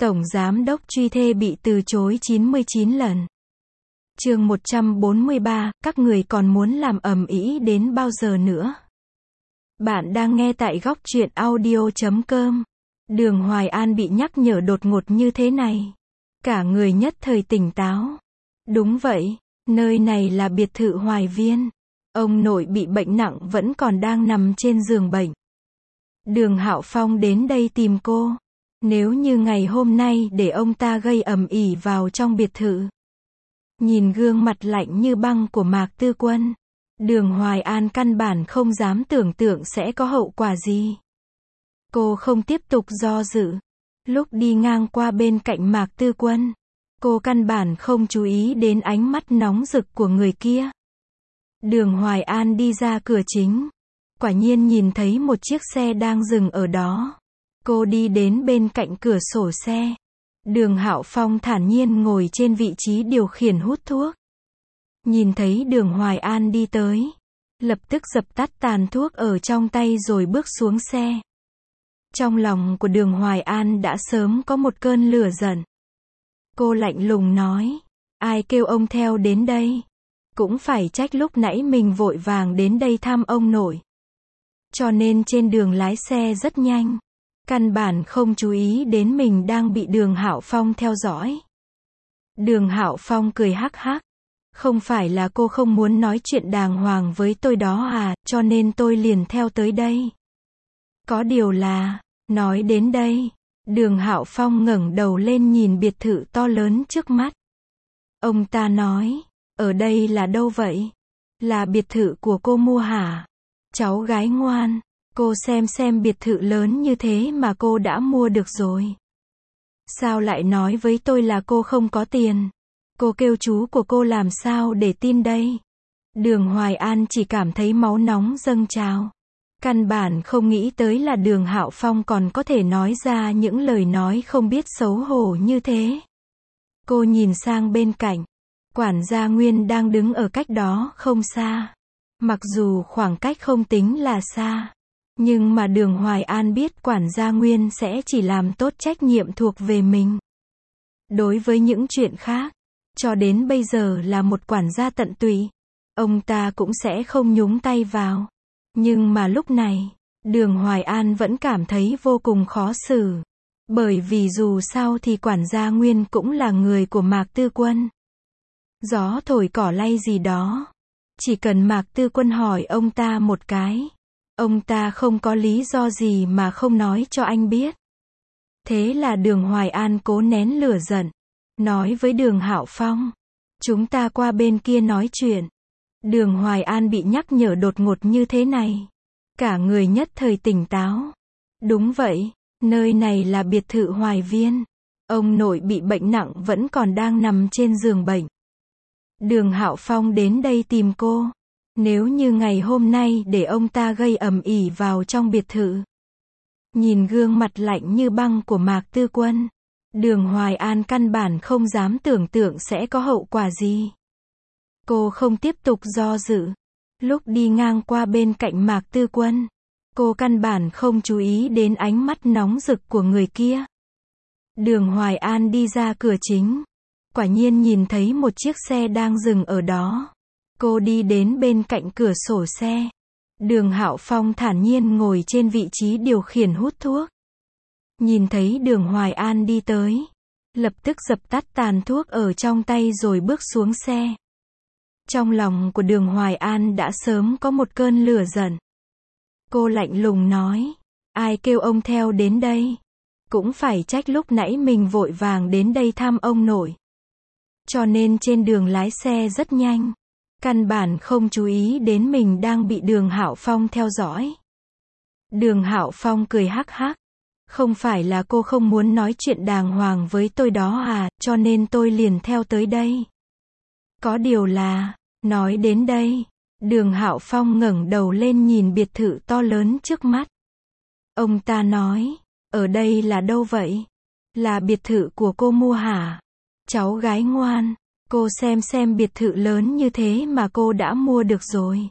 Tổng Giám đốc truy thê bị từ chối 99 lần. Chương 143, các người còn muốn làm ầm ĩ đến bao giờ nữa? Bạn đang nghe tại góc truyện audio.com. Đường Hoài An bị nhắc nhở đột ngột như thế này. Cả người nhất thời tỉnh táo. Đúng vậy, nơi này là biệt thự Hoài Viên. Ông nội bị bệnh nặng vẫn còn đang nằm trên giường bệnh. Đường Hạo Phong đến đây tìm cô. Nếu như ngày hôm nay để ông ta gây ầm ĩ vào trong biệt thự. Nhìn gương mặt lạnh như băng của Mạc Tư Quân, Đường Hoài An căn bản không dám tưởng tượng sẽ có hậu quả gì. Cô không tiếp tục do dự. Lúc đi ngang qua bên cạnh Mạc Tư Quân, cô căn bản không chú ý đến ánh mắt nóng rực của người kia. Đường Hoài An đi ra cửa chính. Quả nhiên nhìn thấy một chiếc xe đang dừng ở đó. Cô đi đến bên cạnh cửa sổ xe. Đường Hạo Phong thản nhiên ngồi trên vị trí điều khiển hút thuốc. Nhìn thấy Đường Hoài An đi tới, lập tức dập tắt tàn thuốc ở trong tay rồi bước xuống xe. Trong lòng của Đường Hoài An đã sớm có một cơn lửa giận. Cô lạnh lùng nói, ai kêu ông theo đến đây? Cũng phải trách lúc nãy mình vội vàng đến đây thăm ông nội. Cho nên trên đường lái xe rất nhanh. Căn bản không chú ý đến mình đang bị Đường Hạo Phong theo dõi. Đường Hạo Phong cười hắc hắc. Không phải là cô không muốn nói chuyện đàng hoàng với tôi đó à, cho nên tôi liền theo tới đây. Có điều là, nói đến đây, Đường Hạo Phong ngẩng đầu lên nhìn biệt thự to lớn trước mắt. Ông ta nói, ở đây là đâu vậy? Là biệt thự của cô mua hả? Cháu gái ngoan. Cô xem biệt thự lớn như thế mà cô đã mua được rồi. Sao lại nói với tôi là cô không có tiền? Cô kêu chú của cô làm sao để tin đây? Đường Hoài An chỉ cảm thấy máu nóng dâng trào. Căn bản không nghĩ tới là Đường Hạo Phong còn có thể nói ra những lời nói không biết xấu hổ như thế. Cô nhìn sang bên cạnh. Quản gia Nguyên đang đứng ở cách đó không xa. Mặc dù khoảng cách không tính là xa. Nhưng mà Đường Hoài An biết quản gia Nguyên sẽ chỉ làm tốt trách nhiệm thuộc về mình. Đối với những chuyện khác, cho đến bây giờ là một quản gia tận tụy, ông ta cũng sẽ không nhúng tay vào. Nhưng mà lúc này, Đường Hoài An vẫn cảm thấy vô cùng khó xử. Bởi vì dù sao thì quản gia Nguyên cũng là người của Mạc Tư Quân. Gió thổi cỏ lay gì đó. Chỉ cần Mạc Tư Quân hỏi ông ta một cái. Ông ta không có lý do gì mà không nói cho anh biết. Thế là Đường Hoài An cố nén lửa giận. Nói với Đường Hạo Phong. Chúng ta qua bên kia nói chuyện. Đường Hoài An bị nhắc nhở đột ngột như thế này. Cả người nhất thời tỉnh táo. Đúng vậy, nơi này là biệt thự Hoài Viên. Ông nội bị bệnh nặng vẫn còn đang nằm trên giường bệnh. Đường Hạo Phong đến đây tìm cô. Nếu như ngày hôm nay để ông ta gây ầm ĩ vào trong biệt thự. Nhìn gương mặt lạnh như băng của Mạc Tư Quân, Đường Hoài An căn bản không dám tưởng tượng sẽ có hậu quả gì. Cô không tiếp tục do dự. Lúc đi ngang qua bên cạnh Mạc Tư Quân, cô căn bản không chú ý đến ánh mắt nóng rực của người kia. Đường Hoài An đi ra cửa chính. Quả nhiên nhìn thấy một chiếc xe đang dừng ở đó. Cô đi đến bên cạnh cửa sổ xe. Đường Hạo Phong thản nhiên ngồi trên vị trí điều khiển hút thuốc. Nhìn thấy Đường Hoài An đi tới, lập tức dập tắt tàn thuốc ở trong tay rồi bước xuống xe. Trong lòng của Đường Hoài An đã sớm có một cơn lửa giận. Cô lạnh lùng nói, ai kêu ông theo đến đây? Cũng phải trách lúc nãy mình vội vàng đến đây thăm ông nội. Cho nên trên đường lái xe rất nhanh. Căn bản không chú ý đến mình đang bị Đường Hạo Phong theo dõi. Đường Hạo Phong cười hắc hắc. Không phải là cô không muốn nói chuyện đàng hoàng với tôi đó à, cho nên tôi liền theo tới đây. Có điều là, nói đến đây, Đường Hạo Phong ngẩng đầu lên nhìn biệt thự to lớn trước mắt. Ông ta nói, ở đây là đâu vậy? Là biệt thự của cô mua hả? Cháu gái ngoan. Cô xem biệt thự lớn như thế mà cô đã mua được rồi.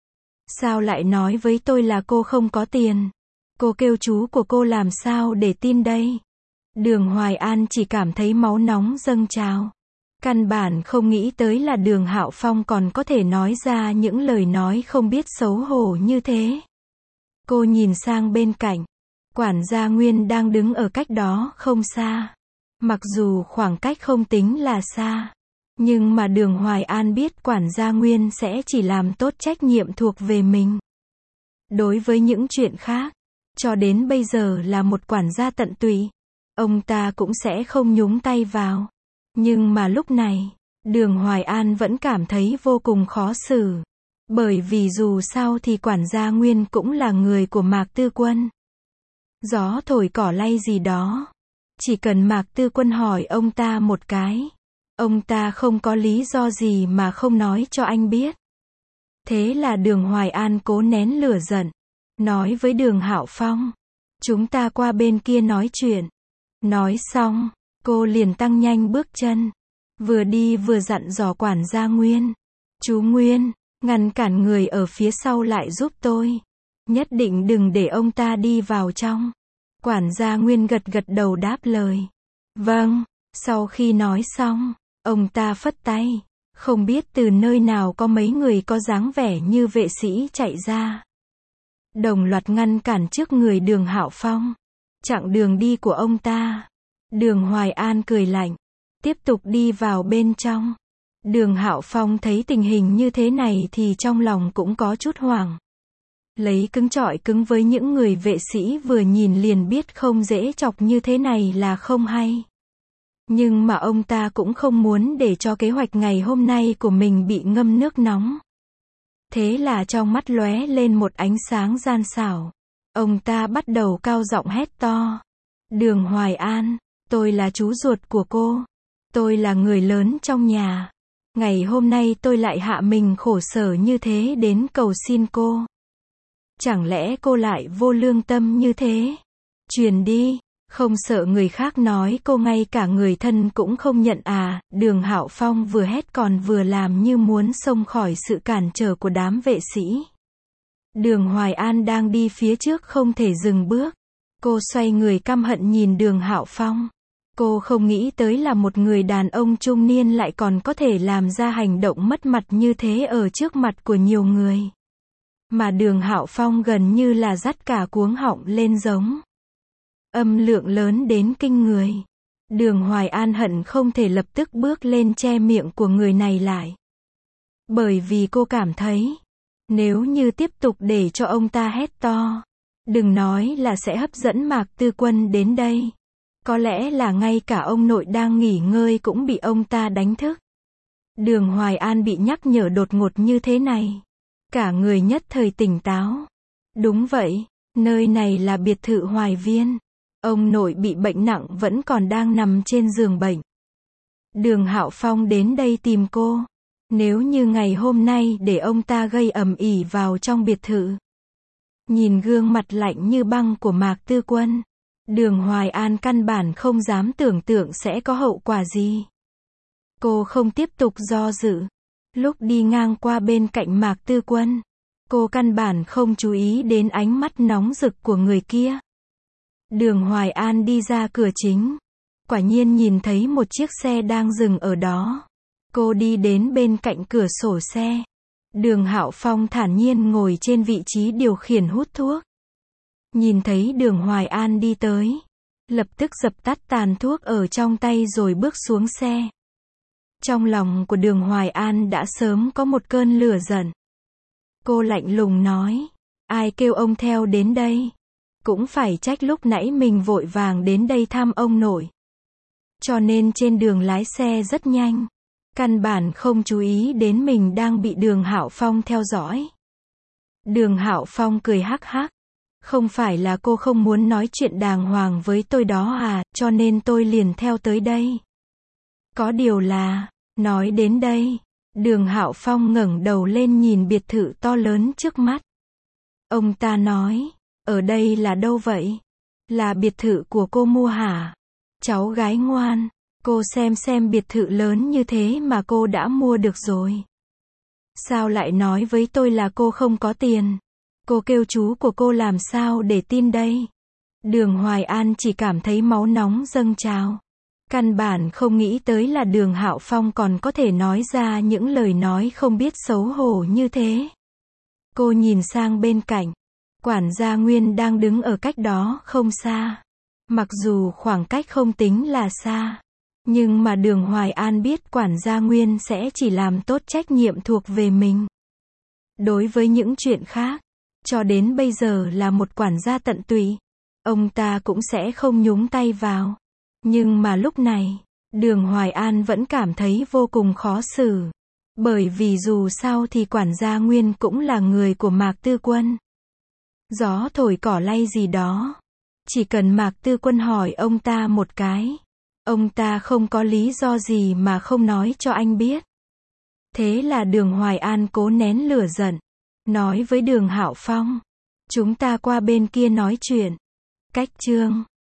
Sao lại nói với tôi là cô không có tiền? Cô kêu chú của cô làm sao để tin đây? Đường Hoài An chỉ cảm thấy máu nóng dâng trào. Căn bản không nghĩ tới là Đường Hạo Phong còn có thể nói ra những lời nói không biết xấu hổ như thế. Cô nhìn sang bên cạnh. Quản gia Nguyên đang đứng ở cách đó không xa. Mặc dù khoảng cách không tính là xa. Nhưng mà Đường Hoài An biết quản gia Nguyên sẽ chỉ làm tốt trách nhiệm thuộc về mình. Đối với những chuyện khác, cho đến bây giờ là một quản gia tận tụy. Ông ta cũng sẽ không nhúng tay vào. Nhưng mà lúc này, Đường Hoài An vẫn cảm thấy vô cùng khó xử. Bởi vì dù sao thì quản gia Nguyên cũng là người của Mạc Tư Quân. Gió thổi cỏ lay gì đó. Chỉ cần Mạc Tư Quân hỏi ông ta một cái. Ông ta không có lý do gì mà không nói cho anh biết. Thế là Đường Hoài An cố nén lửa giận. Nói với Đường Hạo Phong. Chúng ta qua bên kia nói chuyện. Nói xong, cô liền tăng nhanh bước chân. Vừa đi vừa dặn dò quản gia Nguyên. Chú Nguyên, ngăn cản người ở phía sau lại giúp tôi. Nhất định đừng để ông ta đi vào trong. Quản gia Nguyên gật gật đầu đáp lời. Vâng, sau khi nói xong, ông ta phất tay. Không biết từ nơi nào có mấy người có dáng vẻ như vệ sĩ chạy ra. Đồng loạt ngăn cản trước người Đường Hạo Phong. Chặng đường đi của ông ta. Đường Hoài An cười lạnh. Tiếp tục đi vào bên trong. Đường Hạo Phong thấy tình hình như thế này thì trong lòng cũng có chút hoảng. Lấy cứng chọi cứng với những người vệ sĩ vừa nhìn liền biết không dễ chọc như thế này là không hay. Nhưng mà ông ta cũng không muốn để cho kế hoạch ngày hôm nay của mình bị ngâm nước nóng. Thế là trong mắt lóe lên một ánh sáng gian xảo. Ông ta bắt đầu cao giọng hét to. Đường Hoài An, tôi là chú ruột của cô. Tôi là người lớn trong nhà. Ngày hôm nay tôi lại hạ mình khổ sở như thế đến cầu xin cô. Chẳng lẽ cô lại vô lương tâm như thế? Truyền đi, không sợ người khác nói cô ngay cả người thân cũng không nhận à? Đường Hạo Phong vừa hét còn vừa làm như muốn xông khỏi sự cản trở của đám vệ sĩ. Đường Hoài An đang đi phía trước không thể dừng bước. Cô xoay người căm hận nhìn Đường Hạo Phong. Cô không nghĩ tới là một người đàn ông trung niên lại còn có thể làm ra hành động mất mặt như thế ở trước mặt của nhiều người. Mà Đường Hạo Phong gần như là dắt cả cuống họng lên giống. Âm lượng lớn đến kinh người. Đường Hoài An hận không thể lập tức bước lên che miệng của người này lại. Bởi vì cô cảm thấy, nếu như tiếp tục để cho ông ta hét to, đừng nói là sẽ hấp dẫn Mạc Tư Quân đến đây. Có lẽ là ngay cả ông nội đang nghỉ ngơi cũng bị ông ta đánh thức. Đường Hoài An bị nhắc nhở đột ngột như thế này. Cả người nhất thời tỉnh táo. Đúng vậy, nơi này là biệt thự Hoài Viên. Ông nội bị bệnh nặng vẫn còn đang nằm trên giường bệnh. Đường Hạo Phong đến đây tìm cô. Nếu như ngày hôm nay để ông ta gây ầm ĩ vào trong biệt thự. Nhìn gương mặt lạnh như băng của Mạc Tư Quân. Đường Hoài An căn bản không dám tưởng tượng sẽ có hậu quả gì. Cô không tiếp tục do dự. Lúc đi ngang qua bên cạnh Mạc Tư Quân, cô căn bản không chú ý đến ánh mắt nóng rực của người kia. Đường Hoài An đi ra cửa chính. Quả nhiên nhìn thấy một chiếc xe đang dừng ở đó. Cô đi đến bên cạnh cửa sổ xe. Đường Hạo Phong thản nhiên ngồi trên vị trí điều khiển hút thuốc. Nhìn thấy Đường Hoài An đi tới, lập tức dập tắt tàn thuốc ở trong tay rồi bước xuống xe. Trong lòng của Đường Hoài An đã sớm có một cơn lửa giận. Cô lạnh lùng nói, ai kêu ông theo đến đây? Cũng phải trách lúc nãy mình vội vàng đến đây thăm ông nội. Cho nên trên đường lái xe rất nhanh. Căn bản không chú ý đến mình đang bị Đường Hạo Phong theo dõi. Đường Hạo Phong cười hắc hắc. Không phải là cô không muốn nói chuyện đàng hoàng với tôi đó à, cho nên tôi liền theo tới đây. Có điều là, nói đến đây, Đường Hạo Phong ngẩng đầu lên nhìn biệt thự to lớn trước mắt. Ông ta nói, ở đây là đâu vậy? Là biệt thự của cô mua hả? Cháu gái ngoan, cô xem biệt thự lớn như thế mà cô đã mua được rồi. Sao lại nói với tôi là cô không có tiền? Cô kêu chú của cô làm sao để tin đây? Đường Hoài An chỉ cảm thấy máu nóng dâng trào. Căn bản không nghĩ tới là Đường Hạo Phong còn có thể nói ra những lời nói không biết xấu hổ như thế. Cô nhìn sang bên cạnh. Quản gia Nguyên đang đứng ở cách đó không xa. Mặc dù khoảng cách không tính là xa. Nhưng mà Đường Hoài An biết quản gia Nguyên sẽ chỉ làm tốt trách nhiệm thuộc về mình. Đối với những chuyện khác, cho đến bây giờ là một quản gia tận tụy. Ông ta cũng sẽ không nhúng tay vào. Nhưng mà lúc này, Đường Hoài An vẫn cảm thấy vô cùng khó xử. Bởi vì dù sao thì quản gia Nguyên cũng là người của Mạc Tư Quân. Gió thổi cỏ lay gì đó. Chỉ cần Mạc Tư Quân hỏi ông ta một cái. Ông ta không có lý do gì mà không nói cho anh biết. Thế là Đường Hoài An cố nén lửa giận. Nói với Đường Hạo Phong. Chúng ta qua bên kia nói chuyện. Cách chương